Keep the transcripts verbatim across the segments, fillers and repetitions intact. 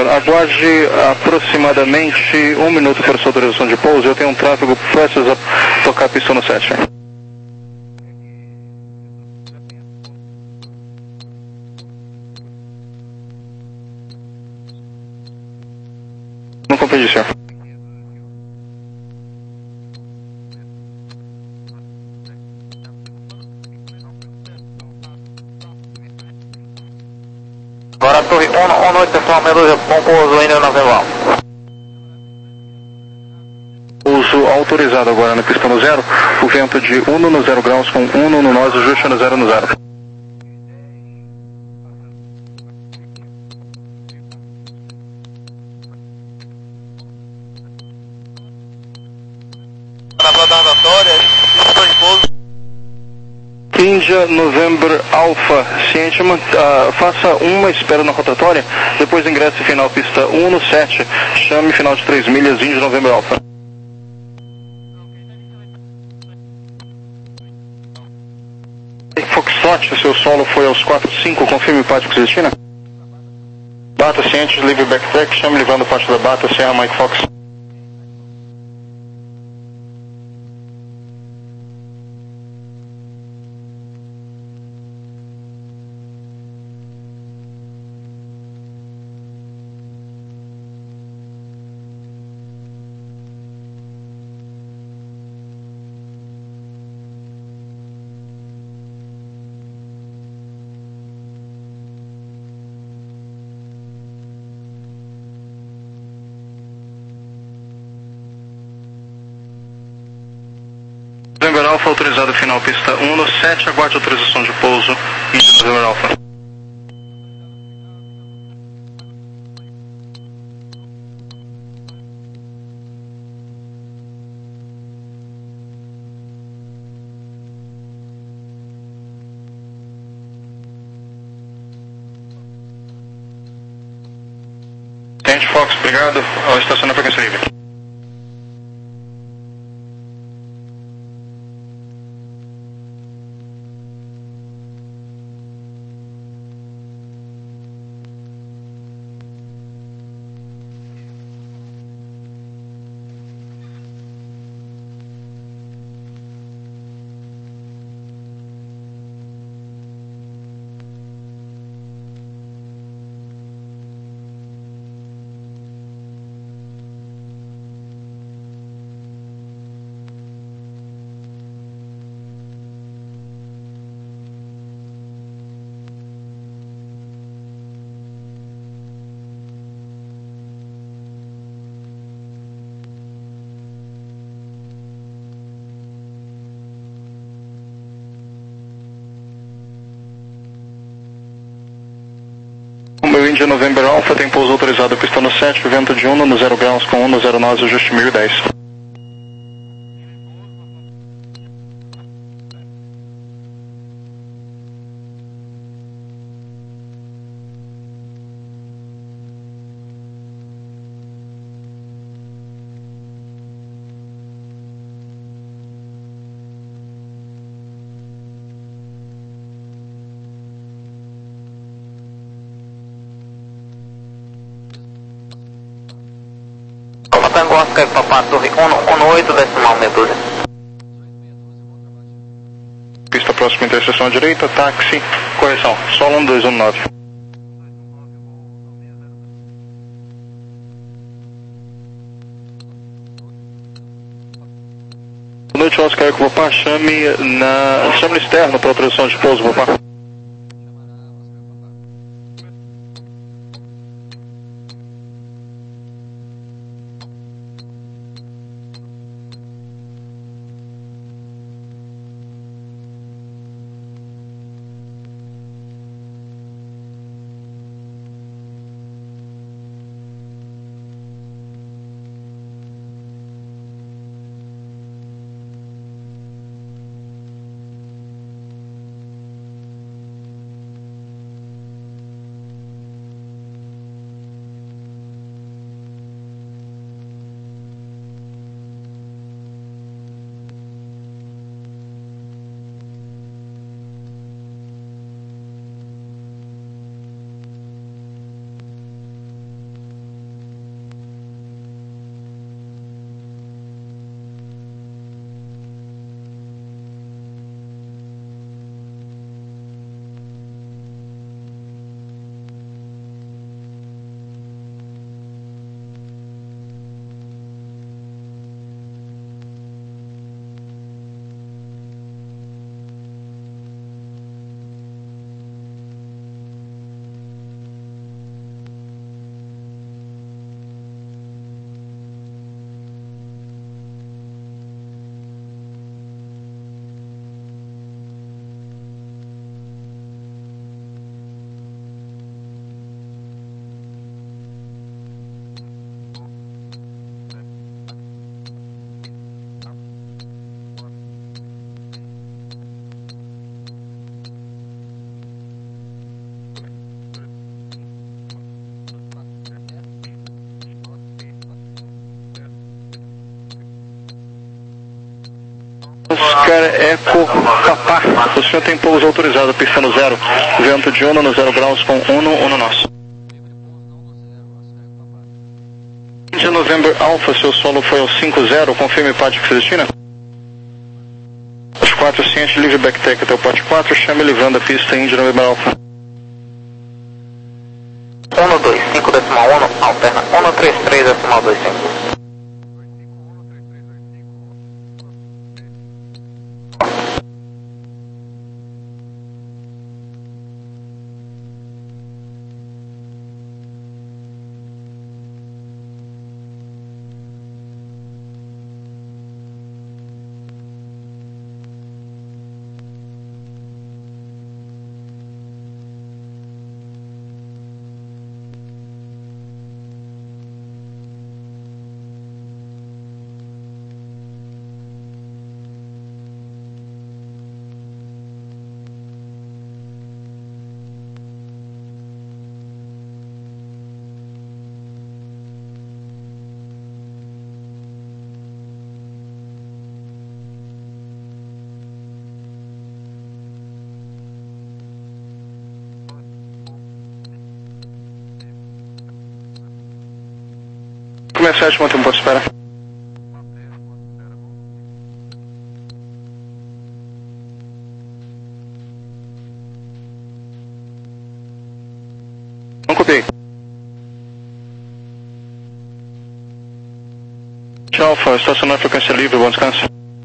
senhor. Aguarde aproximadamente um minuto para sua autorização de pouso. Eu tenho um tráfego prestes a tocar a pista no sete. Não compreendi, senhor. Agora torre um oito, pessoal, Medusa, bom pouso, indo na Veval. Pouso autorizado agora na pista no zero, o vento de Uno no zero graus com Uno no nós, ajuste no zero no zero. Na rotatória, estou em pouso. India November Alpha, ciente, uh, faça uma espera na rotatória, depois ingresse final pista um no sete, chame final de três milhas, India November Alpha. Foxtrot, seu solo foi aos quatro cinco, confirme parte com Celestina. Bata, ciente, livre backtrack, chame levando parte da Bata, Serra Mike Fox. November Alpha, autorizado final pista um no sete, aguarde autorização de pouso, India November Alpha. Tente Fox, obrigado, ao estacionar a frequência livre. Meu India November Alpha tem pouso autorizado pista no sete, vento de Uno no zero graus com Uno zero nós, ajuste mil e dez. Tango Oscar, Papá, torre um oito, decimal Medusa. Pista próxima, interseção à direita, táxi, correção, solo um dois um nove. Boa noite, Oscar, Eco, Papá, chame na... chame no externo para autorização de pouso, Papá. Eco Papá. O senhor tem pouso autorizado, pista no zero. Vento de Uno no zero graus com Uno, Uno nosso. Índia November Alpha, seu solo foi ao cinco zero, confirme P A D que se destina. Os quatro ciente, livre backtake até o pote quatro, chame levando a pista Índia November Alpha. um dois cinco decimal um, alterna um três três decimal dois cinco. Começar de manter um ponto de espera. Não copiei. Alfa, estacionar frequência livre, bom descanso.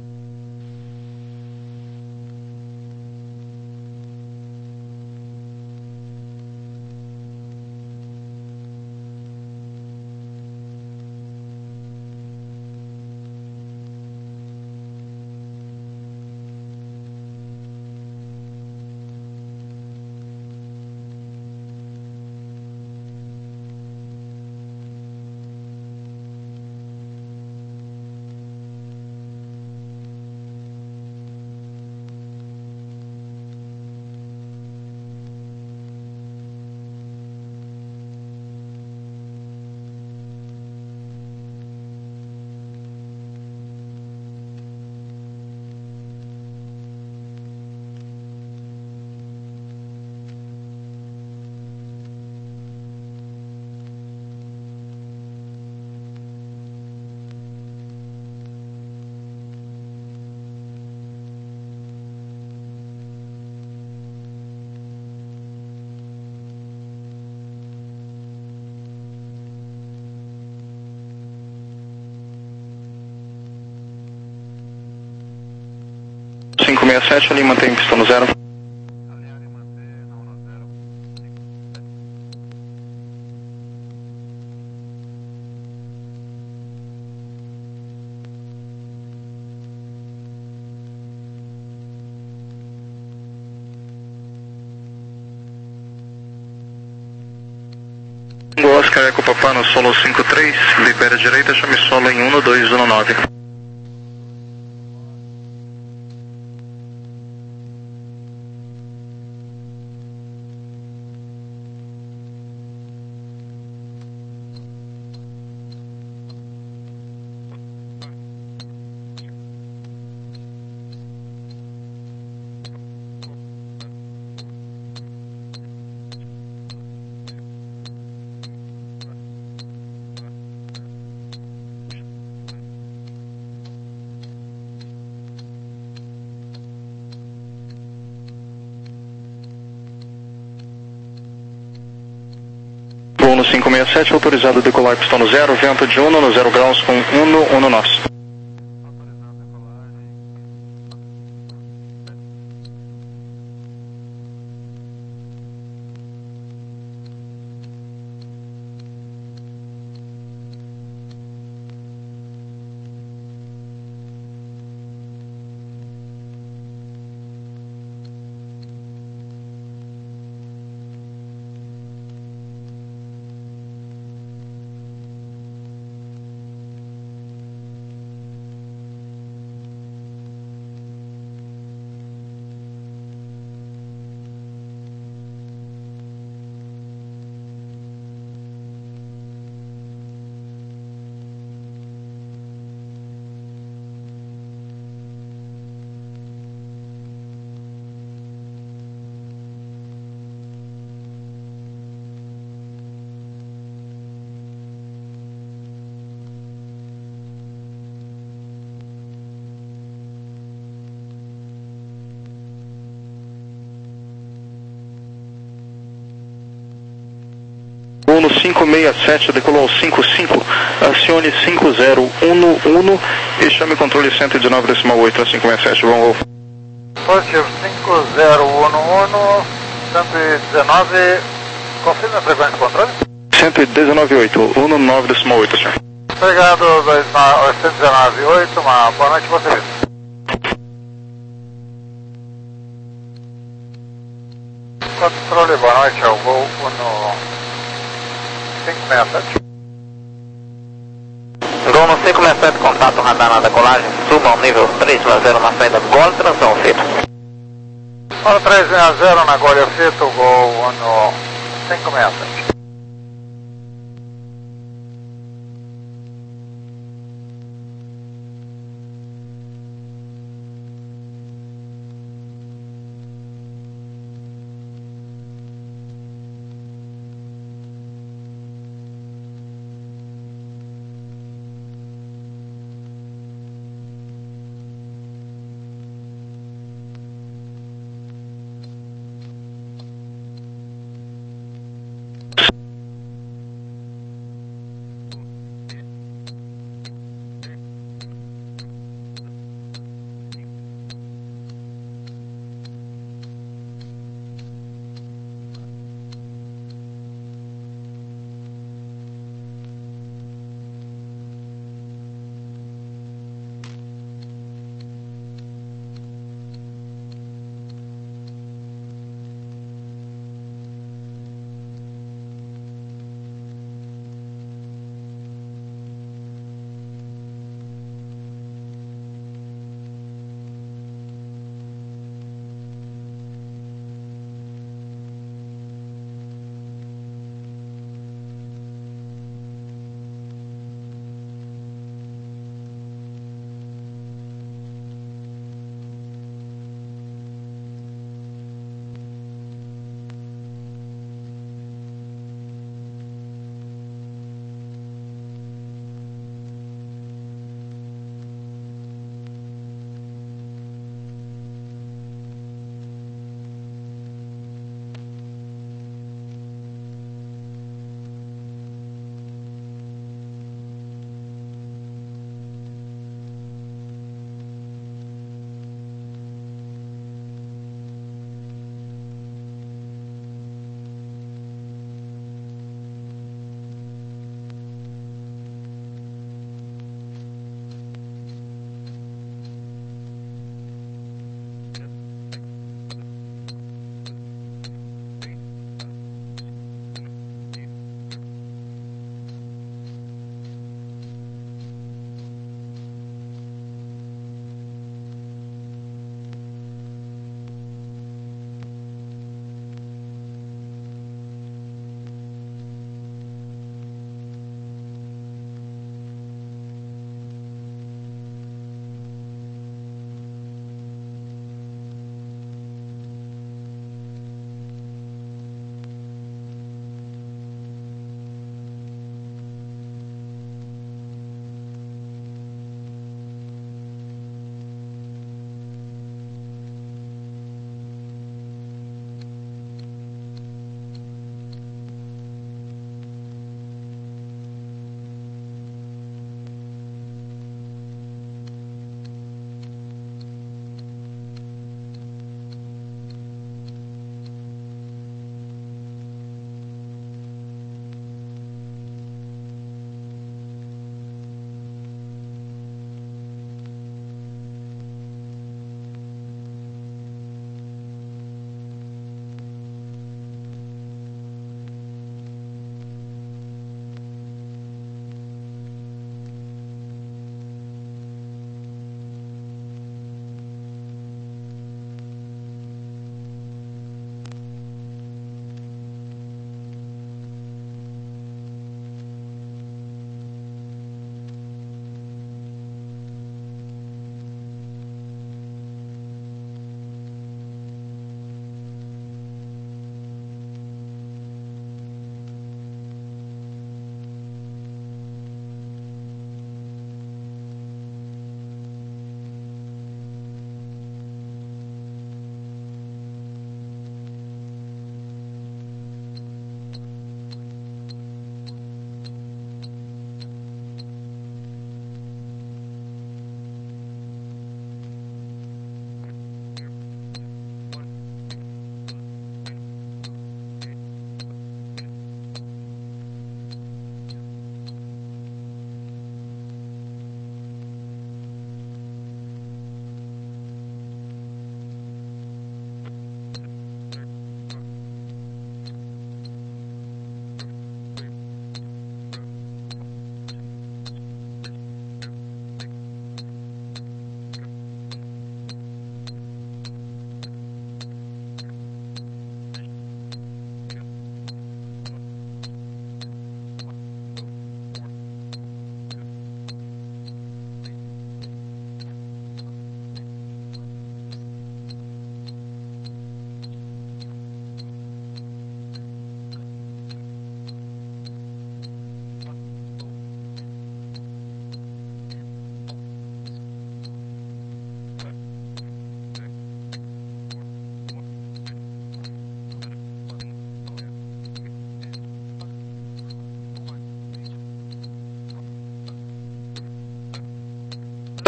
cinco seis sete, ali mantém pista no zero. Oscar Eco Papá no solo cinco três, libera a direita, chame solo em um dois um nove. No cinco seis sete, autorizado a decolar pistão no zero, vento de Uno no zero graus com Uno, Uno nosso. um cinco seis sete, decolou ao cinco cinco, acione cinco zero um um e chame o controle cento e dezenove decimal oito a cinco seis sete, bom Golf. Positivo, cinco zero um um, cento e dezenove, confirma a frequência de controle? cento e dezenove oito, dezenove decimal oito, senhor. Obrigado, cento e dezenove oito, uma boa noite para você. Controle, boa noite, é o Gol um cinco seis sete. Gol no cinco seis sete, contato radar na decolagem, suba ao nível três seis zero na saída do Gol, transição feita. Hora três seis zero na Gol feito, Gol um cinco seis sete.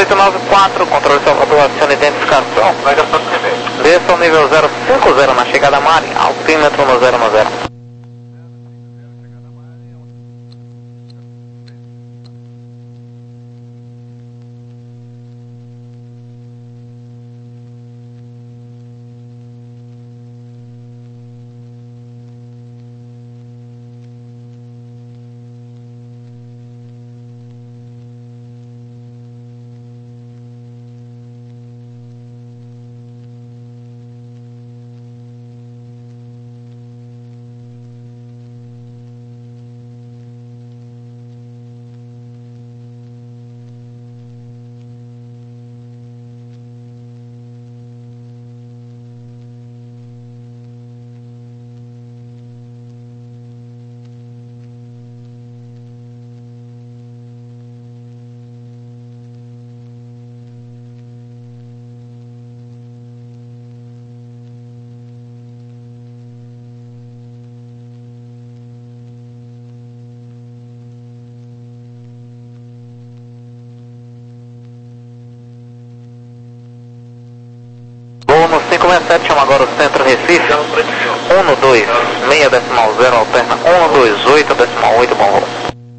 oito nove quatro, controle Salvador, aciona identificação. Desça ao nível zero cinco zero na chegada Mari, altímetro no zero no zero. No cinco seis sete, chama agora o centro Recife. um dois seis decimal zero, alterna um dois oito decimal oito, bom voo.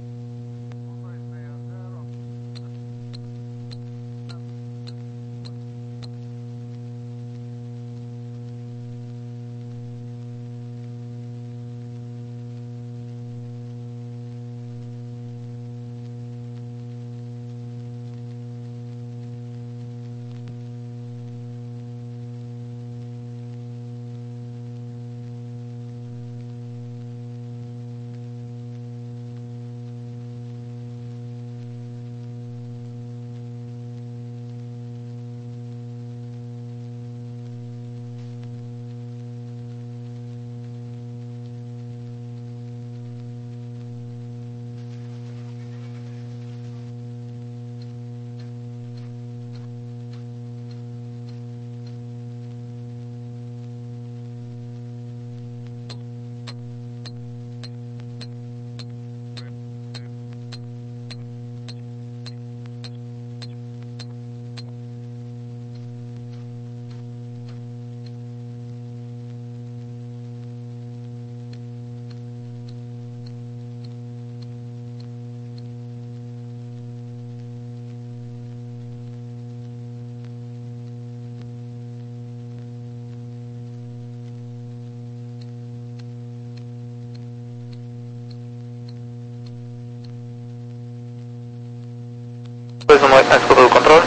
dois um oito na escuta do controle.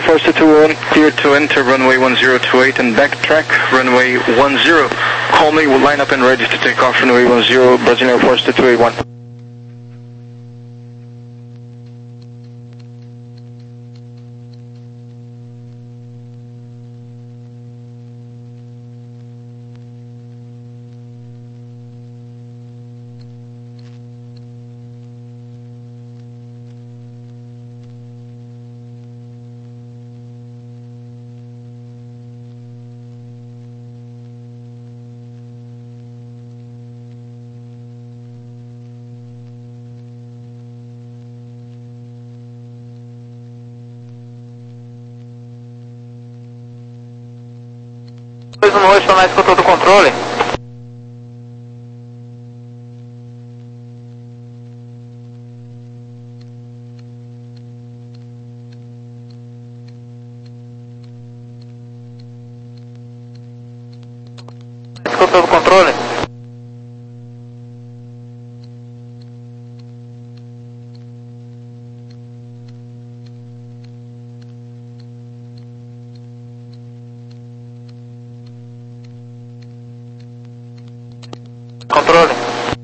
Force two two one, clear to enter runway one zero two eight and backtrack runway one zero. Call me, we'll line up and ready to take off runway one zero, Brazilian Air Force two two eight one. dois um oito, está na escuta do controle. Escuta do controle. Controle.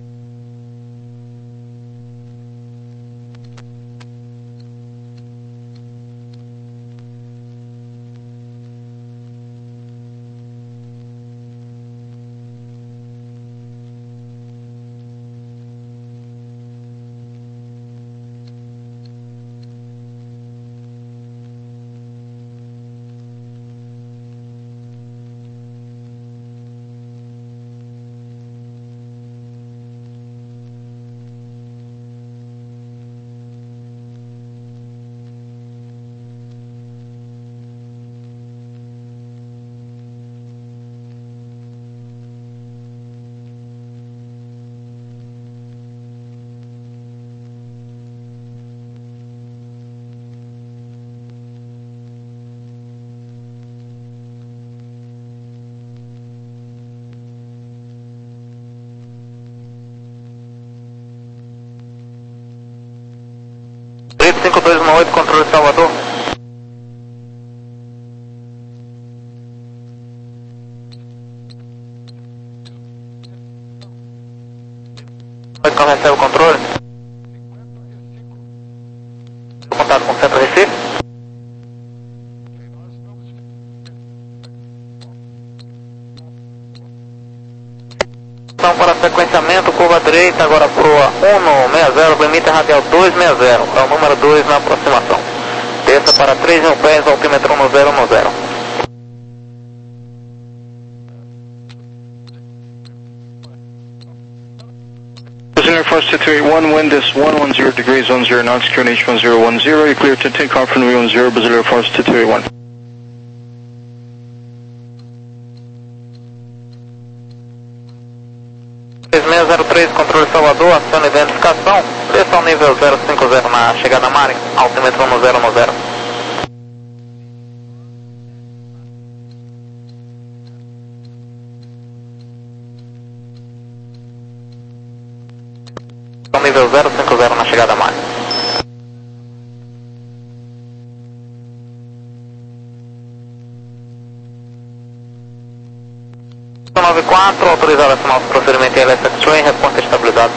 cinco dois um oito, controle Salvador. oito, recebe o controle. Contato com o Centro Recife. Então, para sequenciamento, curva direita, agora proa um seis zero, limite radial dois seis zero, é o número dois na aproximação. Desça para três mil pés, altímetro no zero no zero. Brazilian Air Force two two eight one, wind is one one zero degrees, one zero knots, Q N H one zero one zero, you're clear to take off runway one zero, Brazilian Air Force two two eight one. três seis zero três, controle Salvador, aciona identificação, desça ao nível zero cinco zero na chegada Mari, altímetro no zero no zero. Ao nível zero cinco zero na chegada Mari. nove quatro, autorizado a assinar o procedimento em L S X-Train, resposta estabilizado.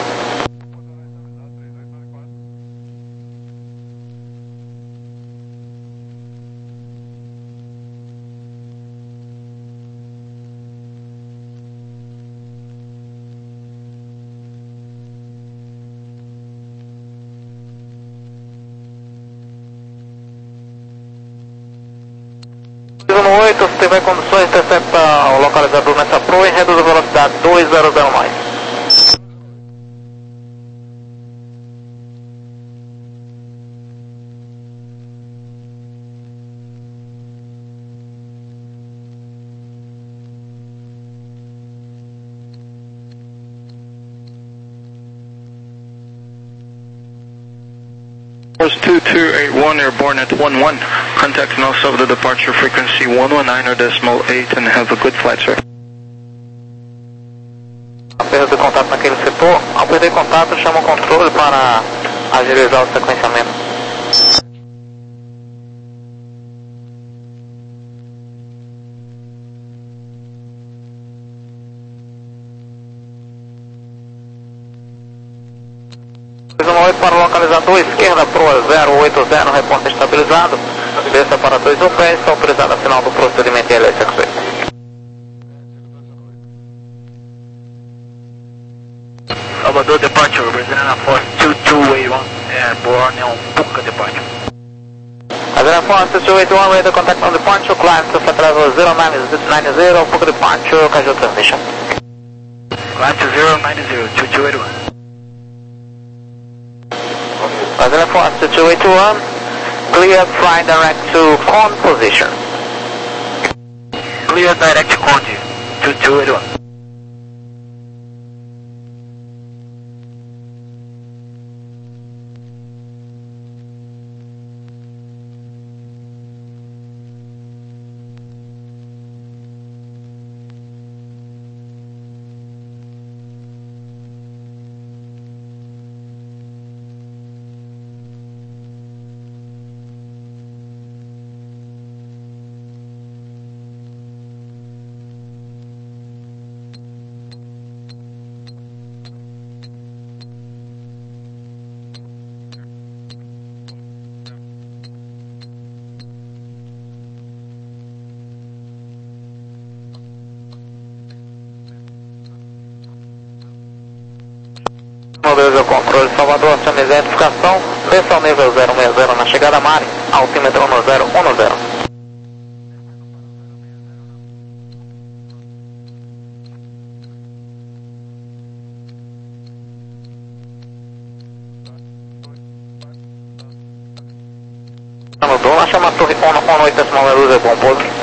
oito, se tiver condições, intercepta o localizador nessa proa e reduz a velocidade dois zero zero mais. Force two two eight one, airborne at one one. Contact now of the departure frequency one one nine decimal eight and have a good flight, sir. Perda de contato naquele setor. Ao perder contato, chama o controle para agilizar o sequenciamento. dois um oito para o localizador, esquerda proa zero oito zero, reporte estabilizado. Desça para dois mil pés, está autorizado a final do procedimento L S X B. Salvador departure, Brazilian Force two two eight one, airborne on Puka departure. Brazilian Force two two eight one, radar contact on departure, climb to flight level zero nine zero, Puka departure, casual transmission. Climb to zero nine zero, two two eight one. Brazilian Force two two eight one, clear, fly direct to con position. Clear direct conti, two two eight one. Beleza, controle Salvador, acione a identificação, desça ao nível zero seis zero na chegada Mari, altímetro um zero um zero. No dólar, chama a torre um oito decimal luz, é bom pouso.